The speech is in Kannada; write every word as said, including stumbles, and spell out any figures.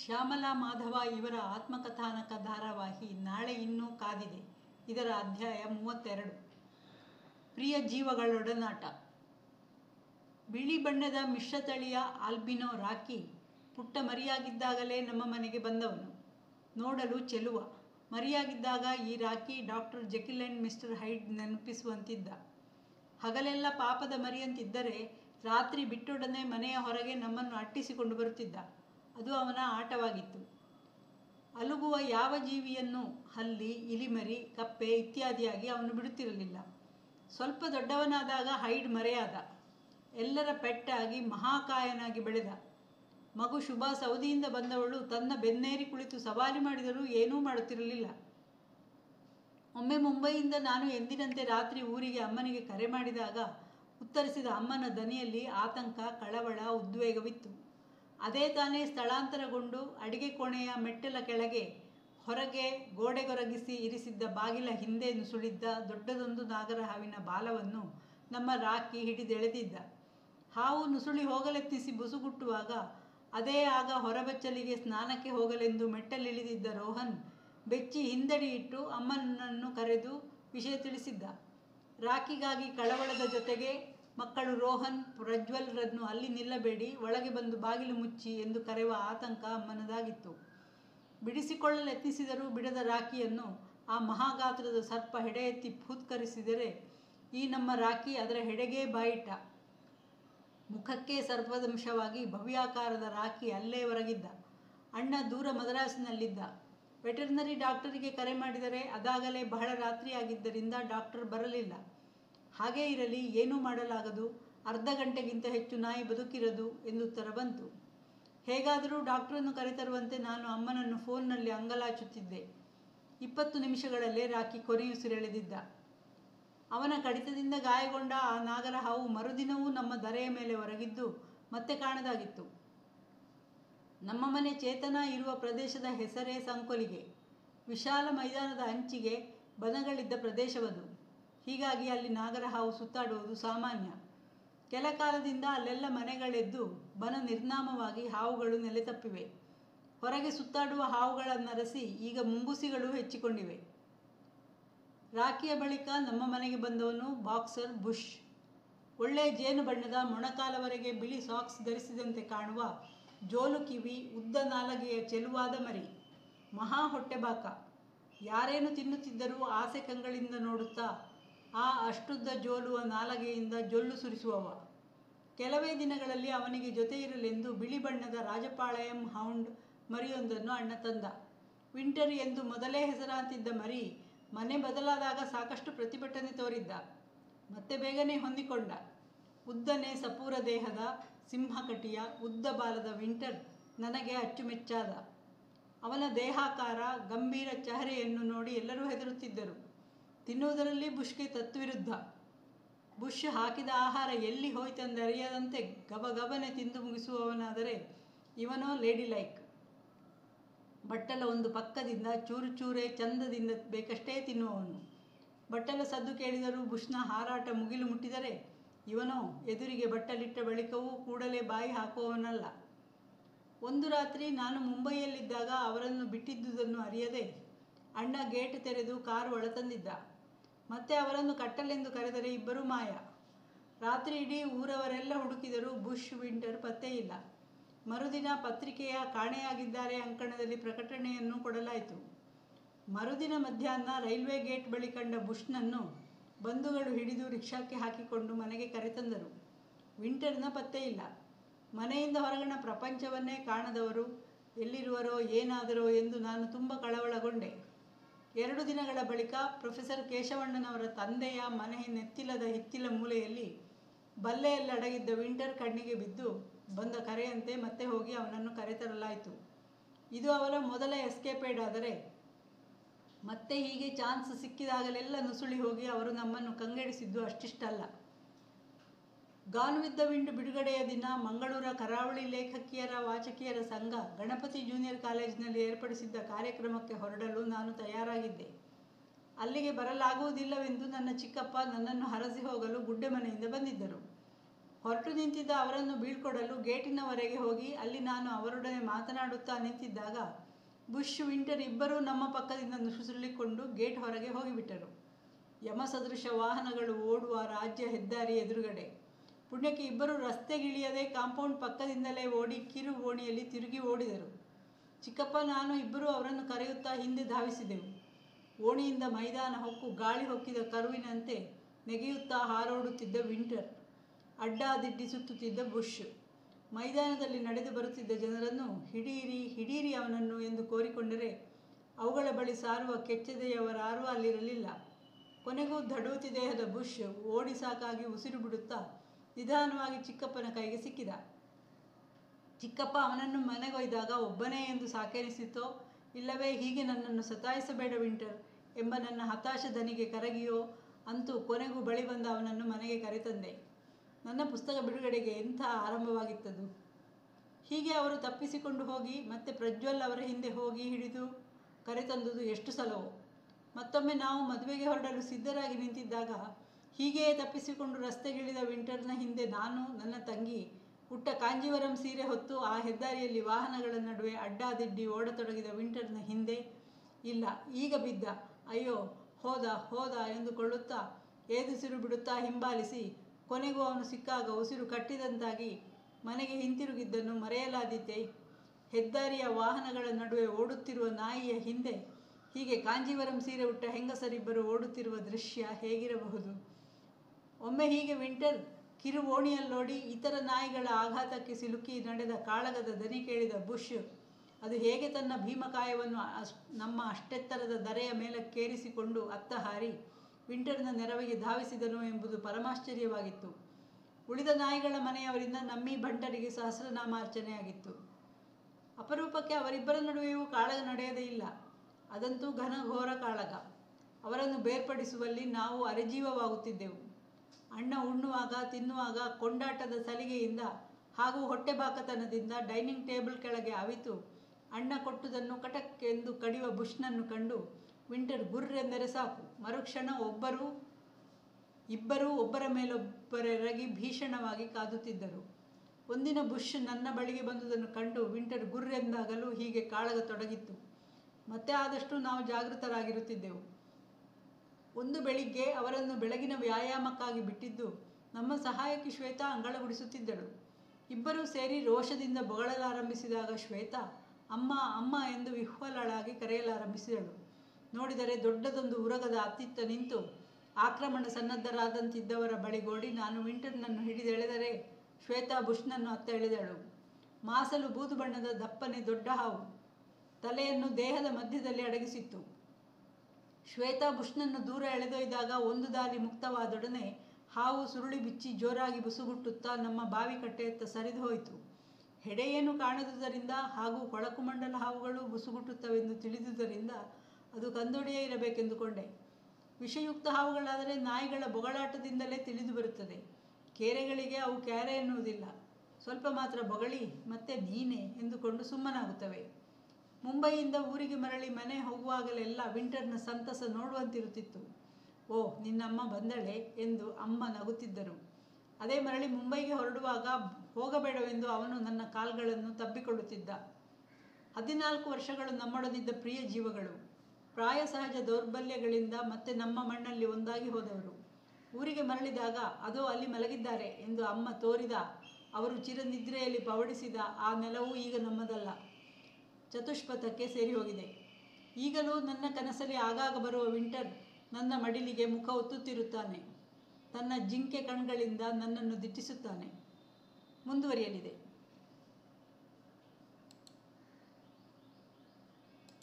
ಶ್ಯಾಮಲಾ ಮಾಧವ ಇವರ ಆತ್ಮಕಥಾನಕ ಧಾರಾವಾಹಿ ನಾಳೆ ಇನ್ನೂ ಕಾದಿದೆ. ಇದರ ಅಧ್ಯಾಯ ಮೂವತ್ತೆರಡು. ಪ್ರಿಯ ಜೀವಗಳೊಡನಾಟ. ಬಿಳಿ ಬಣ್ಣದ ಮಿಶ್ರತಳಿಯ ಆಲ್ಬಿನೋ ರಾಕಿ ಪುಟ್ಟ ಮರಿಯಾಗಿದ್ದಾಗಲೇ ನಮ್ಮ ಮನೆಗೆ ಬಂದವನು. ನೋಡಲು ಚೆಲುವ. ಮರಿಯಾಗಿದ್ದಾಗ ಈ Rocky Dr Jekyll and Mr Hyde ನೆನಪಿಸುವಂತಿದ್ದ. ಹಗಲೆಲ್ಲ ಪಾಪದ ಮರಿಯಂತಿದ್ದರೆ ರಾತ್ರಿ ಬಿಟ್ಟೊಡನೆ ಮನೆಯ ಹೊರಗೆ ನಮ್ಮನ್ನು ಅಟ್ಟಿಸಿಕೊಂಡು ಬರುತ್ತಿದ್ದ. ಅದು ಅವನ ಆಟವಾಗಿತ್ತು. ಅಲುಗುವ ಯಾವ ಜೀವಿಯನ್ನು, ಹಲ್ಲಿ, ಇಲಿಮರಿ, ಕಪ್ಪೆ ಇತ್ಯಾದಿಯಾಗಿ ಅವನು ಬಿಡುತ್ತಿರಲಿಲ್ಲ. ಸ್ವಲ್ಪ ದೊಡ್ಡವನಾದಾಗ ಹೈಡ್ ಮರೆಯಾದ. ಎಲ್ಲರ ಪೆಟ್ಟಾಗಿ ಮಹಾಕಾಯನಾಗಿ ಬೆಳೆದ. ಮಗು ಶುಭಾ ಸೌದಿಯಿಂದ ಬಂದವಳು ತನ್ನ ಬೆನ್ನೇರಿ ಕುಳಿತು ಸವಾರಿ ಮಾಡಿದರೂ ಏನೂ ಮಾಡುತ್ತಿರಲಿಲ್ಲ. ಒಮ್ಮೆ ಮುಂಬೈಯಿಂದ ನಾನು ಎಂದಿನಂತೆ ರಾತ್ರಿ ಊರಿಗೆ ಅಮ್ಮನಿಗೆ ಕರೆ ಮಾಡಿದಾಗ ಉತ್ತರಿಸಿದ ಅಮ್ಮನ ದನಿಯಲ್ಲಿ ಆತಂಕ, ಕಳವಳ, ಉದ್ವೇಗವಿತ್ತು. ಅದೇ ತಾನೇ ಸ್ಥಳಾಂತರಗೊಂಡು ಅಡಿಗೆ ಕೋಣೆಯ ಮೆಟ್ಟಲ ಕೆಳಗೆ ಹೊರಗೆ ಗೋಡೆಗೊರಗಿಸಿ ಇರಿಸಿದ್ದ ಬಾಗಿಲ ಹಿಂದೆ ನುಸುಳಿದ್ದ ದೊಡ್ಡದೊಂದು ನಾಗರ ಹಾವಿನ ಬಾಲವನ್ನು ನಮ್ಮ ರಾಕಿ ಹಿಡಿದೆಳೆದಿದ್ದ. ಹಾವು ನುಸುಳಿ ಹೋಗಲೆತ್ನಿಸಿ ಬುಸುಗುಟ್ಟುವಾಗ ಅದೇ ಆಗ ಹೊರಬಚ್ಚಲಿಗೆ ಸ್ನಾನಕ್ಕೆ ಹೋಗಲೆಂದು ಮೆಟ್ಟಲಿಳಿದಿದ್ದ ರೋಹನ್ ಬೆಚ್ಚಿ ಹಿಂದಡಿ ಇಟ್ಟು ಅಮ್ಮನನ್ನು ಕರೆದು ವಿಷಯ ತಿಳಿಸಿದ್ದ. ರಾಕಿಗಾಗಿ ಕಳವಳದ ಜೊತೆಗೆ ಮಕ್ಕಳು ರೋಹನ್, ಪ್ರಜ್ವಲ್ರನ್ನು ಅಲ್ಲಿ ನಿಲ್ಲಬೇಡಿ, ಒಳಗೆ ಬಂದು ಬಾಗಿಲು ಮುಚ್ಚಿ ಎಂದು ಕರೆಯುವ ಆತಂಕ ಅಮ್ಮನದಾಗಿತ್ತು. ಬಿಡಿಸಿಕೊಳ್ಳಲು ಯತ್ನಿಸಿದರೂ ಬಿಡದ ರಾಕಿಯನ್ನು ಆ ಮಹಾಗಾತ್ರದ ಸರ್ಪ ಹೆಡೆ ಎತ್ತಿ ಫೂತ್ಕರಿಸಿದರೆ ಈ ನಮ್ಮ ರಾಕಿ ಅದರ ಹೆಡೆಗೇ ಬಾಯಿಟ್ಟ. ಮುಖಕ್ಕೆ ಸರ್ಪದಂಶವಾಗಿ ಭವ್ಯಾಕಾರದ ರಾಕಿ ಅಲ್ಲೇ ಹೊರಗಿದ್ದ. ಅಣ್ಣ ದೂರ ಮದ್ರಾಸಿನಲ್ಲಿದ್ದ. ವೆಟರ್ನರಿ ಡಾಕ್ಟರಿಗೆ ಕರೆ ಮಾಡಿದರೆ ಅದಾಗಲೇ ಬಹಳ ರಾತ್ರಿಯಾಗಿದ್ದರಿಂದ ಡಾಕ್ಟರ್ ಬರಲಿಲ್ಲ. ಹಾಗೇ ಇರಲಿ, ಏನೂ ಮಾಡಲಾಗದು, ಅರ್ಧ ಗಂಟೆಗಿಂತ ಹೆಚ್ಚು ನಾಯಿ ಬದುಕಿರದು ಎಂದುತ್ತರ ಬಂತು. ಹೇಗಾದರೂ ಡಾಕ್ಟರನ್ನು ಕರೆತರುವಂತೆ ನಾನು ಅಮ್ಮನನ್ನು ಫೋನ್ನಲ್ಲಿ ಅಂಗಲಾಚುತ್ತಿದ್ದೆ. ಇಪ್ಪತ್ತು ನಿಮಿಷಗಳಲ್ಲೇ ರಾಕಿ ಕೊನೆಯುಸಿರೆಳೆದಿದ್ದ. ಅವನ ಕಡಿತದಿಂದ ಗಾಯಗೊಂಡ ಆ ನಾಗರ ಹಾವು ಮರುದಿನವೂ ನಮ್ಮ ಧರೆಯ ಮೇಲೆ ಹೊರಗಿದ್ದು ಮತ್ತೆ ಕಾಣದಾಗಿತ್ತು. ನಮ್ಮ ಮನೆ ಚೇತನ ಇರುವ ಪ್ರದೇಶದ ಹೆಸರೇ ಸಂಕೊಲಿಗೆ. ವಿಶಾಲ ಮೈದಾನದ ಅಂಚಿಗೆ ಬನಗಳಿದ್ದ ಪ್ರದೇಶವದು. ಹೀಗಾಗಿ ಅಲ್ಲಿ ನಾಗರ ಹಾವು ಸುತ್ತಾಡುವುದು ಸಾಮಾನ್ಯ. ಕೆಲ ಕಾಲದಿಂದ ಅಲ್ಲೆಲ್ಲ ಮನೆಗಳೆದ್ದು ಬನ ನಿರ್ನಾಮವಾಗಿ ಹಾವುಗಳು ನೆಲೆತಪ್ಪಿವೆ. ಹೊರಗೆ ಸುತ್ತಾಡುವ ಹಾವುಗಳನ್ನರಸಿ ಈಗ ಮುಂಗುಸಿಗಳು ಹೆಚ್ಚಿಕೊಂಡಿವೆ. ರಾಕಿಯ ಬಳಿಕ ನಮ್ಮ ಮನೆಗೆ ಬಂದವನು ಬಾಕ್ಸರ್ ಬುಷ್. ಒಳ್ಳೆಯ ಜೇನು ಬಣ್ಣದ ಮೊಣಕಾಲವರೆಗೆ ಬಿಳಿ ಸಾಕ್ಸ್ ಧರಿಸಿದಂತೆ ಕಾಣುವ ಜೋಲು ಕಿವಿ, ಉದ್ದ ನಾಲಗೆಯ ಚೆಲುವಾದ ಮರಿ. ಮಹಾ ಹೊಟ್ಟೆಬಾಕ. ಯಾರೇನು ತಿನ್ನುತ್ತಿದ್ದರೂ ಆಸೆ ಕಂಗಳಿಂದ ನೋಡುತ್ತಾ ಆ ಅಷ್ಟುದ್ದ ಜೋಲುವ ನಾಲಗೆಯಿಂದ ಜೊಲ್ಲು ಸುರಿಸುವವ. ಕೆಲವೇ ದಿನಗಳಲ್ಲಿ ಅವನಿಗೆ ಜೊತೆ ಇರಲೆಂದು ಬಿಳಿ ಬಣ್ಣದ ರಾಜಪಾಳಯಂ ಹೌಂಡ್ ಮರಿಯೊಂದನ್ನು ಅಣ್ಣ ತಂದ. ವಿಂಟರ್ ಎಂದು ಮೊದಲೇ ಹೆಸರಾಂತಿದ್ದ ಮರಿ ಮನೆ ಬದಲಾದಾಗ ಸಾಕಷ್ಟು ಪ್ರತಿಭಟನೆ ತೋರಿದ್ದ. ಮತ್ತೆ ಬೇಗನೆ ಹೊಂದಿಕೊಂಡ. ಉದ್ದನೆ ಸಪೂರ ದೇಹದ, ಸಿಂಹಕಟಿಯ, ಉದ್ದ ಬಾಲದ ವಿಂಟರ್ ನನಗೆ ಅಚ್ಚುಮೆಚ್ಚಾದ. ಅವನ ದೇಹಾಕಾರ, ಗಂಭೀರ ಚಹರೆಯನ್ನು ನೋಡಿ ಎಲ್ಲರೂ ಹೆದರುತ್ತಿದ್ದರು. ತಿನ್ನುವುದರಲ್ಲಿ ಬುಷ್ಗೆ ತತ್ವಿರುದ್ಧ. ಬುಷ್ ಹಾಕಿದ ಆಹಾರ ಎಲ್ಲಿ ಹೋಯ್ತೆಂದರಿಯದಂತೆ ಗಬಗಬನೆ ತಿಂದು ಮುಗಿಸುವವನಾದರೆ ಇವನೋ ಲೇಡಿ ಲೈಕ್. ಬಟ್ಟಲ ಒಂದು ಪಕ್ಕದಿಂದ ಚೂರು ಚೂರೇ ಚಂದದಿಂದ ಬೇಕಷ್ಟೇ ತಿನ್ನುವವನು. ಬಟ್ಟಲ ಸದ್ದು ಕೇಳಿದರೂ ಬುಷ್ನ ಹಾರಾಟ ಮುಗಿಲು ಮುಟ್ಟಿದರೆ ಇವನೋ ಎದುರಿಗೆ ಬಟ್ಟಲಿಟ್ಟ ಬಳಿಕವೂ ಕೂಡಲೇ ಬಾಯಿ ಹಾಕುವವನಲ್ಲ. ಒಂದು ರಾತ್ರಿ ನಾನು ಮುಂಬೈಯಲ್ಲಿದ್ದಾಗ ಅವರನ್ನು ಬಿಟ್ಟಿದ್ದುದನ್ನು ಅರಿಯದೆ ಅಣ್ಣ ಗೇಟ್ ತೆರೆದು ಕಾರು ಒಳತಂದಿದ್ದ. ಮತ್ತೆ ಅವರನ್ನು ಕಟ್ಟಲೆಂದು ಕರೆದರೆ ಇಬ್ಬರೂ ಮಾಯ. ರಾತ್ರಿ ಇಡೀ ಊರವರೆಲ್ಲ ಹುಡುಕಿದರೂ ಬುಷ್, ವಿಂಟರ್ ಪತ್ತೆ ಇಲ್ಲ. ಮರುದಿನ ಪತ್ರಿಕೆಯ ಕಾಣೆಯಾಗಿದ್ದಾರೆ ಅಂಕಣದಲ್ಲಿ ಪ್ರಕಟಣೆಯನ್ನು ಕೊಡಲಾಯಿತು. ಮರುದಿನ ಮಧ್ಯಾಹ್ನ ರೈಲ್ವೆ ಗೇಟ್ ಬಳಿ ಕಂಡ ಬುಷ್ನನ್ನು ಬಂಧುಗಳು ಹಿಡಿದು ರಿಕ್ಷಾಕ್ಕೆ ಹಾಕಿಕೊಂಡು ಮನೆಗೆ ಕರೆತಂದರು. ವಿಂಟರ್ನ ಪತ್ತೆ ಇಲ್ಲ. ಮನೆಯಿಂದ ಹೊರಗಣ ಪ್ರಪಂಚವನ್ನೇ ಕಾಣದವರು ಎಲ್ಲಿರುವರೋ ಏನಾದರೋ ಎಂದು ನಾನು ತುಂಬ ಕಳವಳಗೊಂಡೆ. ಎರಡು ದಿನಗಳ ಬಳಿಕ ಪ್ರೊಫೆಸರ್ ಕೇಶವಣ್ಣನವರ ತಂದೆಯ ಮನೆ ನೆತ್ತಿಲದ ಹಿತ್ತಿಲ ಮೂಲೆಯಲ್ಲಿ ಬಲ್ಲೆಯಲ್ಲಡಗಿದ್ದ ವಿಂಟರ್ ಕಣ್ಣಿಗೆ ಬಿದ್ದು ಬಂದ ಕರೆಯಂತೆ ಮತ್ತೆ ಹೋಗಿ ಅವನನ್ನು ಕರೆತರಲಾಯಿತು. ಇದು ಅವರ ಮೊದಲ ಎಸ್ಕೇಪೇಡ್. ಆದರೆ ಮತ್ತೆ ಹೀಗೆ ಚಾನ್ಸ್ ಸಿಕ್ಕಿದಾಗಲೆಲ್ಲ ನುಸುಳಿ ಹೋಗಿ ಅವರು ನಮ್ಮನ್ನು ಕಂಗೆಡಿಸಿದ್ದು ಅಷ್ಟಿಷ್ಟಲ್ಲ. ಗಾನ್ ವಿತ್ ದ ವಿಂಡ್ ಬಿಡುಗಡೆಯ ದಿನ ಮಂಗಳೂರ ಕರಾವಳಿ ಲೇಖಕಿಯರ ವಾಚಕಿಯರ ಸಂಘ ಗಣಪತಿ ಜೂನಿಯರ್ ಕಾಲೇಜಿನಲ್ಲಿ ಏರ್ಪಡಿಸಿದ್ದ ಕಾರ್ಯಕ್ರಮಕ್ಕೆ ಹೊರಡಲು ನಾನು ತಯಾರಾಗಿದ್ದೆ. ಅಲ್ಲಿಗೆ ಬರಲಾಗುವುದಿಲ್ಲವೆಂದು ನನ್ನ ಚಿಕ್ಕಪ್ಪ ನನ್ನನ್ನು ಹರಸಿ ಹೋಗಲು ಗುಡ್ಡೆ ಮನೆಯಿಂದ ಬಂದಿದ್ದರು. ಹೊರಟು ನಿಂತಿದ್ದ ಅವರನ್ನು ಬೀಳ್ಕೊಡಲು ಗೇಟಿನವರೆಗೆ ಹೋಗಿ ಅಲ್ಲಿ ನಾನು ಅವರೊಡನೆ ಮಾತನಾಡುತ್ತಾ ನಿಂತಿದ್ದಾಗ ಬುಷ್, ವಿಂಟರ್ ಇಬ್ಬರೂ ನಮ್ಮ ಪಕ್ಕದಿಂದ ನುಸುಳಿಕೊಂಡು ಗೇಟ್ ಹೊರಗೆ ಹೋಗಿಬಿಟ್ಟರು. ಯಮಸದೃಶ ವಾಹನಗಳು ಓಡುವ ರಾಜ್ಯ ಹೆದ್ದಾರಿ ಎದುರುಗಡೆ. ಪುಣ್ಯಕ್ಕೆ ಇಬ್ಬರು ರಸ್ತೆಗಿಳಿಯದೆ ಕಾಂಪೌಂಡ್ ಪಕ್ಕದಿಂದಲೇ ಓಡಿ ಕಿರು ಓಣಿಯಲ್ಲಿ ತಿರುಗಿ ಓಡಿದರು. ಚಿಕ್ಕಪ್ಪ ನಾನು ಇಬ್ಬರೂ ಅವರನ್ನು ಕರೆಯುತ್ತಾ ಹಿಂದೆ ಧಾವಿಸಿದೆವು. ಓಣಿಯಿಂದ ಮೈದಾನ ಹೊಕ್ಕು ಗಾಳಿ ಹೊಕ್ಕಿದ ಕರುವಿನಂತೆ ನೆಗೆಯುತ್ತಾ ಹಾರೋಡುತ್ತಿದ್ದ ವಿಂಟರ್, ಅಡ್ಡಾದಿಡ್ಡಿ ಸುತ್ತುತ್ತಿದ್ದ ಬುಷ್. ಮೈದಾನದಲ್ಲಿ ನಡೆದು ಬರುತ್ತಿದ್ದ ಜನರನ್ನು ಹಿಡೀರಿ ಹಿಡೀರಿ ಅವನನ್ನು ಎಂದು ಕೋರಿಕೊಂಡರೆ ಅವುಗಳ ಬಳಿ ಸಾರುವ ಕೆಚ್ಚದೆಯವರಾರೂ ಅಲ್ಲಿರಲಿಲ್ಲ. ಕೊನೆಗೂ ದಡೂತಿ ದೇಹದ ಬುಷ್ ಓಡಿ ಸಾಕಾಗಿ ಉಸಿರು ಬಿಡುತ್ತಾ ನಿಧಾನವಾಗಿ ಚಿಕ್ಕಪ್ಪನ ಕೈಗೆ ಸಿಕ್ಕಿದ. ಚಿಕ್ಕಪ್ಪ ಅವನನ್ನು ಮನೆಗೊಯ್ದಾಗ ಒಬ್ಬನೇ ಎಂದು ಸಾಕೆನಿಸಿತೋ ಇಲ್ಲವೇ ಹೀಗೆ ನನ್ನನ್ನು ಸತಾಯಿಸಬೇಡ ವಿಂಟರ್ ಎಂಬ ನನ್ನ ಹತಾಶ ದನಿಗೆ ಕರಗಿಯೋ, ಅಂತೂ ಕೊನೆಗೂ ಬಳಿ ಬಂದ ಅವನನ್ನು ಮನೆಗೆ ಕರೆತಂದೆ. ನನ್ನ ಪುಸ್ತಕ ಬಿಡುಗಡೆಗೆ ಎಂಥ ಆರಂಭವಾಗಿತ್ತದು. ಹೀಗೆ ಅವರು ತಪ್ಪಿಸಿಕೊಂಡು ಹೋಗಿ ಮತ್ತೆ ಪ್ರಜ್ವಲ್ ಅವರ ಹಿಂದೆ ಹೋಗಿ ಹಿಡಿದು ಕರೆತಂದುದು ಎಷ್ಟು ಸಲವೋ. ಮತ್ತೊಮ್ಮೆ ನಾವು ಮದುವೆಗೆ ಹೊರಡಲು ಸಿದ್ಧರಾಗಿ ನಿಂತಿದ್ದಾಗ ಹೀಗೆಯೇ ತಪ್ಪಿಸಿಕೊಂಡು ರಸ್ತೆಗಿಳಿದ ವಿಂಟರ್ನ ಹಿಂದೆ ನಾನು, ನನ್ನ ತಂಗಿ ಉಟ್ಟ ಕಾಂಜೀವರಂ ಸೀರೆ ಹೊತ್ತು ಆ ಹೆದ್ದಾರಿಯಲ್ಲಿ ವಾಹನಗಳ ನಡುವೆ ಅಡ್ಡಾದಿಡ್ಡಿ ಓಡತೊಡಗಿದ ವಿಂಟರ್ನ ಹಿಂದೆ. ಇಲ್ಲ, ಈಗ ಬಿದ್ದ, ಅಯ್ಯೋ ಹೋದ ಹೋದ ಎಂದುಕೊಳ್ಳುತ್ತಾ ಏದುಸಿರು ಬಿಡುತ್ತಾ ಹಿಂಬಾಲಿಸಿ ಕೊನೆಗೂ ಅವನು ಸಿಕ್ಕಾಗ ಉಸಿರು ಕಟ್ಟಿದಂತಾಗಿ ಮನೆಗೆ ಹಿಂತಿರುಗಿದ್ದನ್ನು ಮರೆಯಲಾದೀತೆ. ಹೆದ್ದಾರಿಯ ವಾಹನಗಳ ನಡುವೆ ಓಡುತ್ತಿರುವ ನಾಯಿಯ ಹಿಂದೆ ಹೀಗೆ ಕಾಂಜೀವರಂ ಸೀರೆ ಉಟ್ಟ ಹೆಂಗಸರಿಬ್ಬರು ಓಡುತ್ತಿರುವ ದೃಶ್ಯ ಹೇಗಿರಬಹುದು? ಒಮ್ಮೆ ಹೀಗೆ ವಿಂಟರ್ ಕಿರು ಓಣಿಯಲ್ಲೋಡಿ ಇತರ ನಾಯಿಗಳ ಆಘಾತಕ್ಕೆ ಸಿಲುಕಿ ನಡೆದ ಕಾಳಗದ ದನಿ ಕೇಳಿದ ಬುಷ್ ಅದು ಹೇಗೆ ತನ್ನ ಭೀಮಕಾಯವನ್ನು ಅಶ್ ನಮ್ಮ ಅಷ್ಟೆತ್ತರದ ಧರೆಯ ಮೇಲಕ್ಕೇರಿಸಿಕೊಂಡು ಅತ್ತ ಹಾರಿ ವಿಂಟರ್ನ ನೆರವಿಗೆ ಧಾವಿಸಿದನು ಎಂಬುದು ಪರಮಾಶ್ಚರ್ಯವಾಗಿತ್ತು. ಉಳಿದ ನಾಯಿಗಳ ಮನೆಯವರಿಂದ ನಮ್ಮಿ ಬಂಟರಿಗೆ ಸಹಸ್ರನಾಮಾರ್ಚನೆಯಾಗಿತ್ತು. ಅಪರೂಪಕ್ಕೆ ಅವರಿಬ್ಬರ ನಡುವೆಯೂ ಕಾಳಗ ನಡೆಯದೇ ಇಲ್ಲ. ಅದಂತೂ ಘನಘೋರ ಕಾಳಗ. ಅವರನ್ನು ಬೇರ್ಪಡಿಸುವಲ್ಲಿ ನಾವು ಅರೆಜೀವವಾಗುತ್ತಿದ್ದೆವು. ಅಣ್ಣ ಉಣ್ಣುವಾಗ ತಿನ್ನುವಾಗ ಕೊಂಡಾಟದ ಸಲಿಗೆಯಿಂದ ಹಾಗೂ ಹೊಟ್ಟೆಬಾಕತನದಿಂದ ಡೈನಿಂಗ್ ಟೇಬಲ್ ಕೆಳಗೆ ಅವಿತು ಅಣ್ಣ ಕೊಟ್ಟುದನ್ನು ಕಟಕ್ ಎಂದು ಕಡಿಯುವ ಬುಷ್ನನ್ನು ಕಂಡು ವಿಂಟರ್ ಗುರ್ರೆಂದರೆ ಸಾಕು, ಮರುಕ್ಷಣ ಒಬ್ಬರು ಇಬ್ಬರೂ ಒಬ್ಬರ ಮೇಲೊಬ್ಬರೆರಗಿ ಭೀಷಣವಾಗಿ ಕಾದುತ್ತಿದ್ದರು. ಒಂದಿನ ಬುಷ್ ನನ್ನ ಬಳಿಗೆ ಬಂದುದನ್ನು ಕಂಡು ವಿಂಟರ್ ಗುರ್ರೆಂದಾಗಲೂ ಹೀಗೆ ಕಾಳಗ ತೊಡಗಿತ್ತು. ಮತ್ತೆ ಆದಷ್ಟು ನಾವು ಜಾಗೃತರಾಗಿರುತ್ತಿದ್ದೆವು. ಒಂದು ಬೆಳಿಗ್ಗೆ ಅವರನ್ನು ಬೆಳಗಿನ ವ್ಯಾಯಾಮಕ್ಕಾಗಿ ಬಿಟ್ಟಿದ್ದು ನಮ್ಮ ಸಹಾಯಕಿ ಶ್ವೇತಾ ಅಂಗಳ ಗುಡಿಸುತ್ತಿದ್ದಳು. ಇಬ್ಬರೂ ಸೇರಿ ರೋಷದಿಂದ ಬೊಗಳಲಾರಂಭಿಸಿದಾಗ ಶ್ವೇತಾ ಅಮ್ಮ ಅಮ್ಮ ಎಂದು ವಿಹ್ವಲಳಾಗಿ ಕರೆಯಲಾರಂಭಿಸಿದಳು. ನೋಡಿದರೆ ದೊಡ್ಡದೊಂದು ಉರಗದ ಅತ್ತಿತ್ತ ನಿಂತು ಆಕ್ರಮಣ ಸನ್ನದ್ಧರಾದಂತಿದ್ದವರ ಬಳಿಗೋಡಿ ನಾನು ವಿಂಟರ್ನನ್ನು ಹಿಡಿದೆಳೆದರೆ ಶ್ವೇತಾ ಬುಷ್ನನ್ನು ಅತ್ತ ಎಳೆದಳು. ಮಾಸಲು ಬೂದು ಬಣ್ಣದ ದಪ್ಪನೆ ದೊಡ್ಡ ಹಾವು ತಲೆಯನ್ನು ದೇಹದ ಮಧ್ಯದಲ್ಲಿ ಅಡಗಿಸಿತ್ತು. ಶ್ವೇತಾ ಬುಷ್ನನ್ನು ದೂರ ಎಳೆದೊಯ್ದಾಗ ಒಂದು ದಾರಿ ಮುಕ್ತವಾದೊಡನೆ ಹಾವು ಸುರುಳಿ ಬಿಚ್ಚಿ ಜೋರಾಗಿ ಬುಸುಗುಟ್ಟುತ್ತಾ ನಮ್ಮ ಬಾವಿ ಕಟ್ಟೆಯತ್ತ ಸರಿದು ಹೋಯಿತು. ಹೆಡೆಯೇನು ಕಾಣದುದರಿಂದ ಹಾಗೂ ಕೊಳಕುಮಂಡಲ ಹಾವುಗಳು ಬುಸುಗುಟ್ಟುತ್ತವೆಂದು ತಿಳಿದುದರಿಂದ ಅದು ಕಂದೊಡೆಯೇ ಇರಬೇಕೆಂದುಕೊಂಡೆ. ವಿಷಯುಕ್ತ ಹಾವುಗಳಾದರೆ ನಾಯಿಗಳ ಬೊಗಳಾಟದಿಂದಲೇ ತಿಳಿದು ಬರುತ್ತದೆ. ಕೇರೆಗಳಿಗೆ ಅವು ಕ್ಯಾರೆ ಎನ್ನುವುದಿಲ್ಲ. ಸ್ವಲ್ಪ ಮಾತ್ರ ಬೊಗಳಿ ಮತ್ತೆ ನೀನೆ ಎಂದುಕೊಂಡು ಸುಮ್ಮನಾಗುತ್ತವೆ. ಮುಂಬೈಯಿಂದ ಊರಿಗೆ ಮರಳಿ ಮನೆ ಹೋಗುವಾಗಲೆಲ್ಲ ವಿಂಟರ್ನ ಸಂತಸ ನೋಡುವಂತಿರುತ್ತಿತ್ತು. ಓ ನಿನ್ನಮ್ಮ ಬಂದಳೆ ಎಂದು ಅಮ್ಮ ನಗುತ್ತಿದ್ದರು. ಅದೇ ಮರಳಿ ಮುಂಬೈಗೆ ಹೊರಡುವಾಗ ಹೋಗಬೇಡವೆಂದು ಅವನು ನನ್ನ ಕಾಲ್ಗಳನ್ನು ತಬ್ಬಿಕೊಳ್ಳುತ್ತಿದ್ದ. ಹದಿನಾಲ್ಕು ವರ್ಷಗಳು ನಮ್ಮೊಡನಿದ್ದ ಪ್ರಿಯ ಜೀವಗಳು, ಪ್ರಾಯ ಸಹಜ ದೌರ್ಬಲ್ಯಗಳಿಂದ ಮತ್ತೆ ನಮ್ಮ ಮಣ್ಣಲ್ಲಿ ಒಂದಾಗಿ ಹೋದವರು. ಊರಿಗೆ ಮರಳಿದಾಗ ಅದೋ ಅಲ್ಲಿ ಮಲಗಿದ್ದಾರೆ ಎಂದು ಅಮ್ಮ ತೋರಿದ, ಅವರು ಚಿರನಿದ್ರೆಯಲ್ಲಿ ಪವಡಿಸಿದ ಆ ನೆಲವೂ ಈಗ ನಮ್ಮದಲ್ಲ, ಚತುಷ್ಪಥಕ್ಕೆ ಸೇರಿ ಹೋಗಿದೆ. ಈಗಲೂ ನನ್ನ ಕನಸಲ್ಲಿ ಆಗಾಗ ಬರುವ ವಿಂಟರ್ ನನ್ನ ಮಡಿಲಿಗೆ ಮುಖ ಒತ್ತುತ್ತಿರುತ್ತಾನೆ. ತನ್ನ ಜಿಂಕೆ ಕಣ್ಗಳಿಂದ ನನ್ನನ್ನು ದಿಟ್ಟಿಸುತ್ತಾನೆ. ಮುಂದುವರಿಯಲಿದೆ.